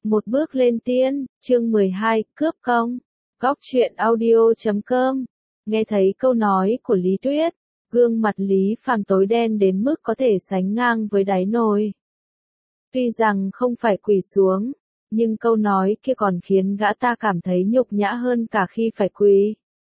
Một bước lên tiên, chương 12, cướp công. Góc truyện audio.com. Nghe thấy câu nói của Lý Tuyết, gương mặt Lý Phàm tối đen đến mức có thể sánh ngang với đáy nồi. Tuy rằng không phải quỳ xuống, nhưng câu nói kia còn khiến gã ta cảm thấy nhục nhã hơn cả khi phải quỳ.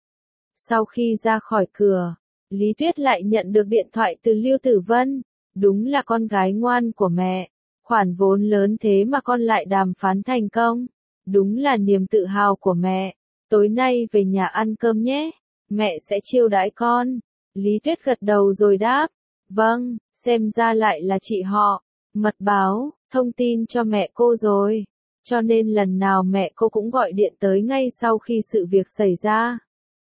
Sau khi ra khỏi cửa, Lý Tuyết lại nhận được điện thoại từ Lưu Tử Vân. Đúng là con gái ngoan của mẹ. Khoản vốn lớn thế mà con lại đàm phán thành công. Đúng là niềm tự hào của mẹ. Tối nay về nhà ăn cơm nhé. Mẹ sẽ chiêu đãi con. Lý Tuyết gật đầu rồi đáp. Vâng, xem ra lại là chị họ. Mật báo, thông tin cho mẹ cô rồi. Cho nên lần nào mẹ cô cũng gọi điện tới ngay sau khi sự việc xảy ra.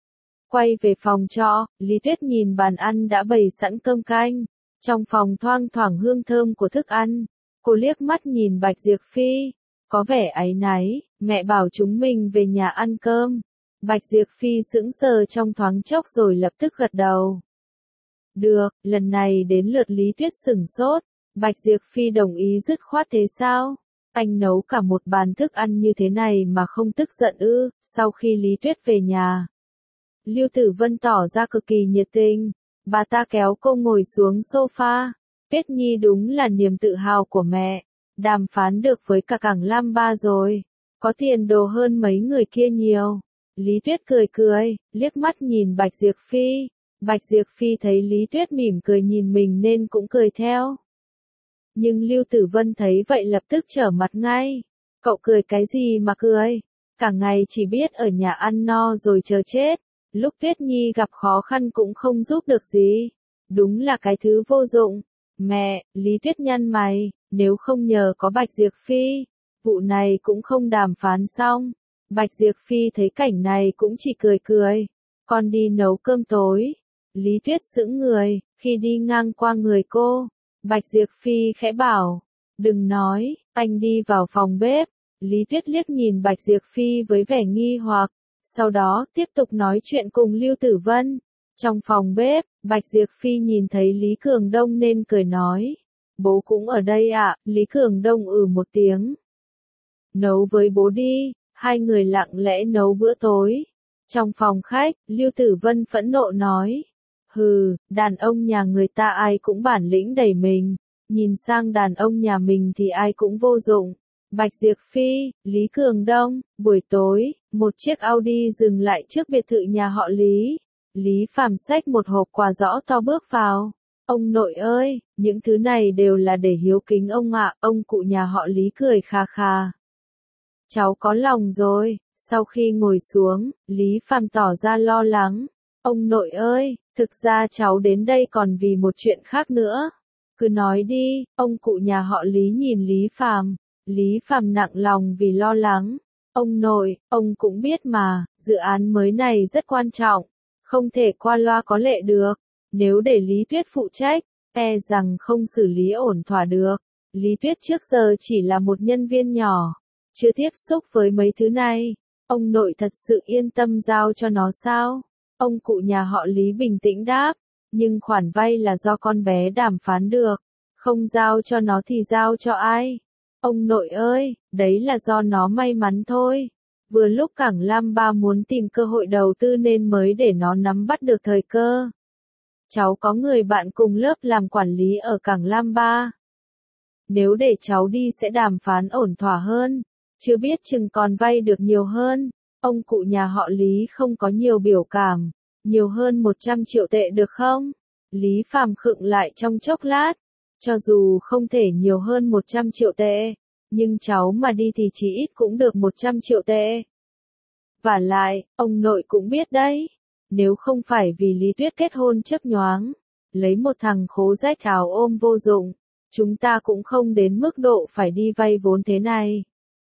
Quay về phòng trọ, Lý Tuyết nhìn bàn ăn đã bày sẵn cơm canh. Trong phòng thoang thoảng hương thơm của thức ăn. Cô liếc mắt nhìn Bạch Diệp Phi. Có vẻ áy náy, mẹ bảo chúng mình về nhà ăn cơm. Bạch Diệp Phi sững sờ trong thoáng chốc rồi lập tức gật đầu. Được, lần này đến lượt Lý Tuyết sửng sốt. Bạch Diệp Phi đồng ý dứt khoát thế sao? Anh nấu cả một bàn thức ăn như thế này mà không tức giận ư? Sau khi Lý Tuyết về nhà, Lưu Tử Vân tỏ ra cực kỳ nhiệt tình. Bà ta kéo cô ngồi xuống sofa. Tuyết Nhi đúng là niềm tự hào của mẹ. Đàm phán được với cả Cảng Lam Ba rồi. Có tiền đồ hơn mấy người kia nhiều. Lý Tuyết cười cười, liếc mắt nhìn Bạch Diệp Phi. Bạch Diệp Phi thấy Lý Tuyết mỉm cười nhìn mình nên cũng cười theo. Nhưng Lưu Tử Vân thấy vậy lập tức trở mặt ngay. Cậu cười cái gì mà cười? Cả ngày chỉ biết ở nhà ăn no rồi chờ chết. Lúc Tuyết Nhi gặp khó khăn cũng không giúp được gì. Đúng là cái thứ vô dụng. Mẹ, Lý Tuyết nhăn mày, nếu không nhờ có Bạch Diệp Phi, vụ này cũng không đàm phán xong. Bạch Diệp Phi thấy cảnh này cũng chỉ cười cười. Con đi nấu cơm tối. Lý Tuyết sững người, khi đi ngang qua người cô. Bạch Diệp Phi khẽ bảo, đừng nói, anh đi vào phòng bếp. Lý Tuyết liếc nhìn Bạch Diệp Phi với vẻ nghi hoặc. Sau đó, tiếp tục nói chuyện cùng Lưu Tử Vân. Trong phòng bếp, Bạch Diệp Phi nhìn thấy Lý Cường Đông nên cười nói. Bố cũng ở đây ạ, Lý Cường Đông một tiếng. Nấu với bố đi, hai người lặng lẽ nấu bữa tối. Trong phòng khách, Lưu Tử Vân phẫn nộ nói. Hừ, đàn ông nhà người ta ai cũng bản lĩnh đầy mình. Nhìn sang đàn ông nhà mình thì ai cũng vô dụng. Bạch Diệp Phi, Lý Cường Đông, buổi tối, một chiếc Audi dừng lại trước biệt thự nhà họ Lý. Lý Phàm xách một hộp quà giõ to bước vào. Ông nội ơi, những thứ này đều là để hiếu kính ông ạ. Ông cụ nhà họ Lý cười kha kha. Cháu có lòng rồi. Sau khi ngồi xuống, Lý Phàm tỏ ra lo lắng. Ông nội ơi, thực ra cháu đến đây còn vì một chuyện khác nữa. Cứ nói đi. Ông cụ nhà họ Lý nhìn Lý Phàm. Lý Phàm nặng lòng vì lo lắng. Ông nội, ông cũng biết mà, dự án mới này rất quan trọng. Không thể qua loa có lệ được. Nếu để Lý Tuyết phụ trách, e rằng không xử lý ổn thỏa được. Lý Tuyết trước giờ chỉ là một nhân viên nhỏ, chưa tiếp xúc với mấy thứ này. Ông nội thật sự yên tâm giao cho nó sao? Ông cụ nhà họ Lý bình tĩnh đáp. Nhưng khoản vay là do con bé đàm phán được. Không giao cho nó thì giao cho ai? Ông nội ơi, đấy là do nó may mắn thôi. Vừa lúc Cảng Lam Ba muốn tìm cơ hội đầu tư nên mới để nó nắm bắt được thời cơ. Cháu có người bạn cùng lớp làm quản lý ở Cảng Lam Ba. Nếu để cháu đi sẽ đàm phán ổn thỏa hơn. Chưa biết chừng còn vay được nhiều hơn. Ông cụ nhà họ Lý không có nhiều biểu cảm. Nhiều hơn 100 triệu tệ được không? Lý Phàm khựng lại trong chốc lát. Cho dù không thể nhiều hơn 100 triệu tệ, nhưng cháu mà đi thì chỉ ít cũng được 100 triệu tệ. Vả lại, ông nội cũng biết đấy. Nếu không phải vì Lý Tuyết kết hôn chớp nhoáng, lấy một thằng khố rách áo ôm vô dụng, chúng ta cũng không đến mức độ phải đi vay vốn thế này.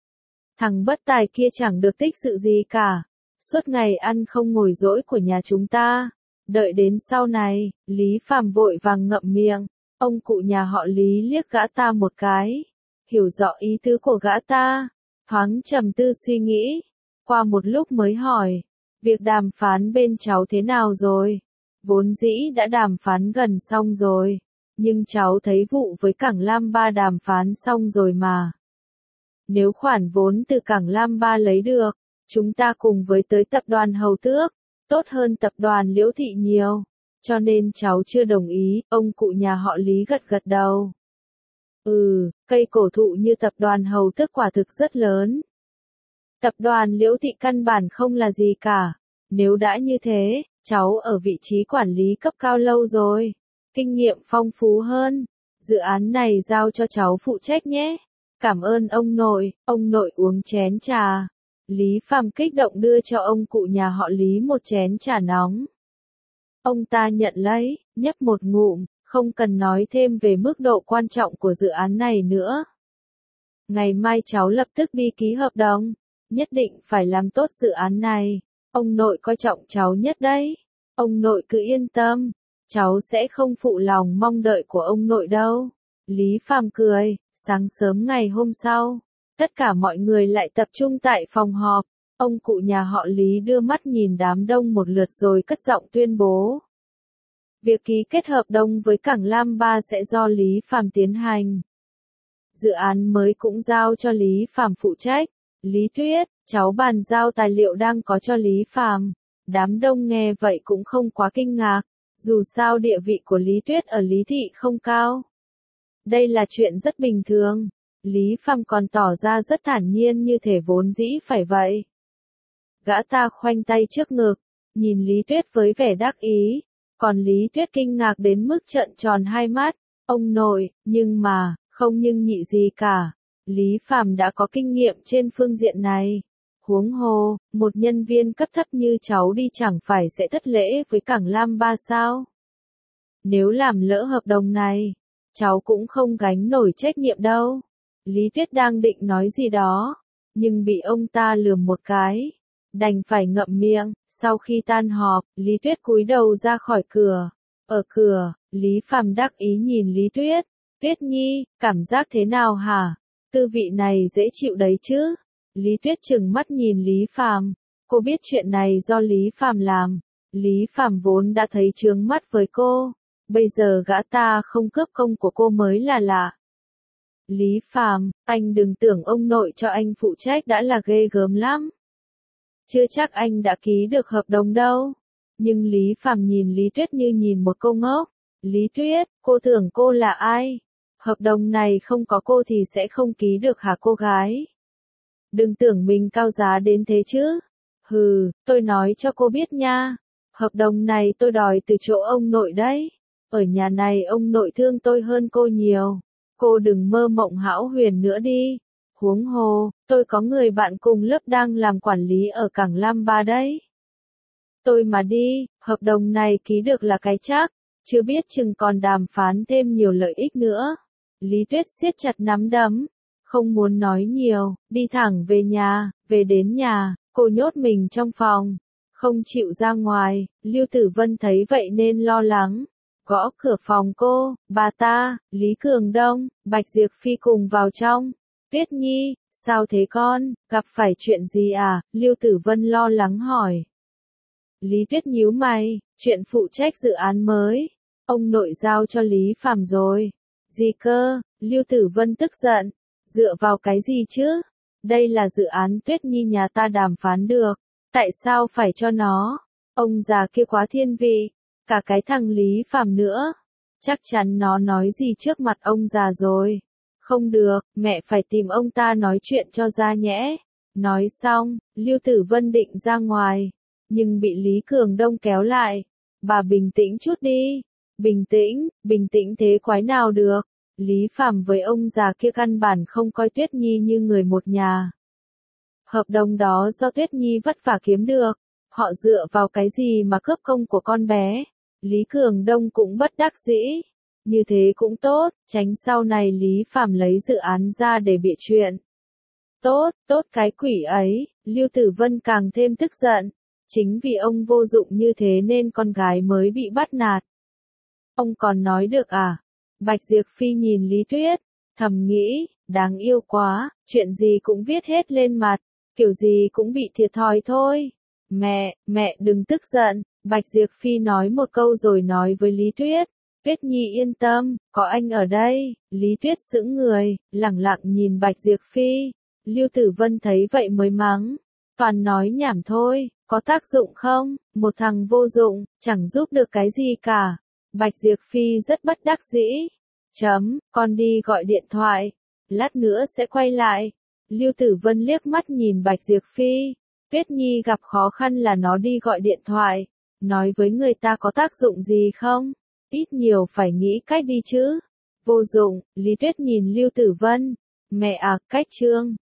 Thằng bất tài kia chẳng được tích sự gì cả. Suốt ngày ăn không ngồi dỗi của nhà chúng ta. Đợi đến sau này, Lý Phàm vội vàng ngậm miệng. Ông cụ nhà họ Lý liếc gã ta một cái. Hiểu rõ ý tứ của gã ta. Thoáng trầm tư suy nghĩ. Qua một lúc mới hỏi. Việc đàm phán bên cháu thế nào rồi? Vốn dĩ đã đàm phán gần xong rồi. Nhưng cháu thấy vụ với Cảng Lam Ba đàm phán xong rồi mà. Nếu khoản vốn từ Cảng Lam Ba lấy được, chúng ta cùng với tới tập đoàn Hầu Tước, tốt hơn tập đoàn Liễu Thị nhiều. Cho nên cháu chưa đồng ý, ông cụ nhà họ Lý gật gật đầu. Cây cổ thụ như tập đoàn Hầu Tước quả thực rất lớn. Tập đoàn Liễu Thị căn bản không là gì cả. Nếu đã như thế, cháu ở vị trí quản lý cấp cao lâu rồi, kinh nghiệm phong phú hơn. Dự án này giao cho cháu phụ trách nhé. Cảm ơn ông nội uống chén trà. Lý Phàm kích động đưa cho ông cụ nhà họ Lý một chén trà nóng. Ông ta nhận lấy, nhấp một ngụm, không cần nói thêm về mức độ quan trọng của dự án này nữa. Ngày mai cháu lập tức đi ký hợp đồng, nhất định phải làm tốt dự án này. Ông nội coi trọng cháu nhất đấy. Ông nội cứ yên tâm, cháu sẽ không phụ lòng mong đợi của ông nội đâu. Lý Phàm cười, sáng sớm ngày hôm sau, tất cả mọi người lại tập trung tại phòng họp. Ông cụ nhà họ Lý đưa mắt nhìn đám đông một lượt rồi cất giọng tuyên bố. Việc ký kết hợp đồng với Cảng Lam Ba sẽ do Lý Phàm tiến hành. Dự án mới cũng giao cho Lý Phàm phụ trách. Lý Tuyết, cháu bàn giao tài liệu đang có cho Lý Phàm. Đám đông nghe vậy cũng không quá kinh ngạc, dù sao địa vị của Lý Tuyết ở Lý Thị không cao. Đây là chuyện rất bình thường. Lý Phàm còn tỏ ra rất thản nhiên như thể vốn dĩ phải vậy. Gã ta khoanh tay trước ngực, nhìn Lý Tuyết với vẻ đắc ý, còn Lý Tuyết kinh ngạc đến mức trợn tròn hai mắt. Ông nội, nhưng mà, không nhưng nhị gì cả. Lý Phàm đã có kinh nghiệm trên phương diện này. Huống hồ, một nhân viên cấp thấp như cháu đi chẳng phải sẽ thất lễ với Cảng Lam Ba sao? Nếu làm lỡ hợp đồng này, cháu cũng không gánh nổi trách nhiệm đâu. Lý Tuyết đang định nói gì đó, nhưng bị ông ta lườm một cái, đành phải ngậm miệng. Sau khi tan họp, Lý Tuyết cúi đầu ra khỏi cửa. Ở cửa, Lý Phàm đắc ý nhìn Lý Tuyết. Tuyết Nhi, cảm giác thế nào hả? Tư vị này dễ chịu đấy chứ? Lý Tuyết trừng mắt nhìn Lý Phàm. Cô biết chuyện này do Lý Phàm làm. Lý Phàm vốn đã thấy chướng mắt với cô. Bây giờ gã ta không cướp công của cô mới là lạ. Lý Phàm, anh đừng tưởng ông nội cho anh phụ trách đã là ghê gớm lắm. Chưa chắc anh đã ký được hợp đồng đâu. Nhưng Lý Phàm nhìn Lý Tuyết như nhìn một cô ngốc. Lý Tuyết, cô tưởng cô là ai? Hợp đồng này không có cô thì sẽ không ký được hả cô gái? Đừng tưởng mình cao giá đến thế chứ. Tôi nói cho cô biết nha. Hợp đồng này tôi đòi từ chỗ ông nội đấy. Ở nhà này ông nội thương tôi hơn cô nhiều. Cô đừng mơ mộng hão huyền nữa đi. Huống hồ, tôi có người bạn cùng lớp đang làm quản lý ở Cảng Lam Ba đấy. Tôi mà đi, hợp đồng này ký được là cái chắc, chưa biết chừng còn đàm phán thêm nhiều lợi ích nữa. Lý Tuyết siết chặt nắm đấm, không muốn nói nhiều, đi thẳng về nhà. Về đến nhà, cô nhốt mình trong phòng, không chịu ra ngoài. Lưu Tử Vân thấy vậy nên lo lắng, gõ cửa phòng cô. Bà ta, Lý Cường Đông, Bạch Diệp Phi cùng vào trong. Tuyết Nhi, sao thế con, gặp phải chuyện gì à? Lưu Tử Vân lo lắng hỏi. Lý Tuyết nhíu mày, chuyện phụ trách dự án mới, ông nội giao cho Lý Phàm rồi. Gì cơ? Lưu Tử Vân tức giận, dựa vào cái gì chứ? Đây là dự án Tuyết Nhi nhà ta đàm phán được, tại sao phải cho nó? Ông già kia quá thiên vị, cả cái thằng Lý Phàm nữa. Chắc chắn nó nói gì trước mặt ông già rồi. Không được, mẹ phải tìm ông ta nói chuyện cho ra nhẽ. Nói xong, Lưu Tử Vân định ra ngoài, nhưng bị Lý Cường Đông kéo lại. Bà bình tĩnh chút đi. Bình tĩnh thế quái nào được. Lý Phàm với ông già kia căn bản không coi Tuyết Nhi như người một nhà. Hợp đồng đó do Tuyết Nhi vất vả kiếm được. Họ dựa vào cái gì mà cướp công của con bé? Lý Cường Đông cũng bất đắc dĩ. Như thế cũng tốt, tránh sau này Lý Phàm lấy dự án ra để bịa chuyện. Tốt cái quỷ ấy. Lưu Tử Vân càng thêm tức giận. Chính vì ông vô dụng như thế nên con gái mới bị bắt nạt. Ông còn nói được à? Bạch Diệp Phi nhìn Lý Tuyết, thầm nghĩ, đáng yêu quá, chuyện gì cũng viết hết lên mặt, kiểu gì cũng bị thiệt thòi thôi. Mẹ đừng tức giận. Bạch Diệp Phi nói một câu rồi nói với Lý Tuyết. Tuyết Nhi yên tâm, có anh ở đây. Lý Tuyết sững người, lẳng lặng nhìn Bạch Diệp Phi. Lưu Tử Vân thấy vậy mới mắng. Toàn nói nhảm thôi, có tác dụng không? Một thằng vô dụng, chẳng giúp được cái gì cả. Bạch Diệp Phi rất bất đắc dĩ. Con đi gọi điện thoại. Lát nữa sẽ quay lại. Lưu Tử Vân liếc mắt nhìn Bạch Diệp Phi. Tuyết Nhi gặp khó khăn là nó đi gọi điện thoại. Nói với người ta có tác dụng gì không? Ít nhiều phải nghĩ cách đi chứ. Vô dụng, Lý Tuyết nhìn Lưu Tử Vân. Mẹ à, cách chương.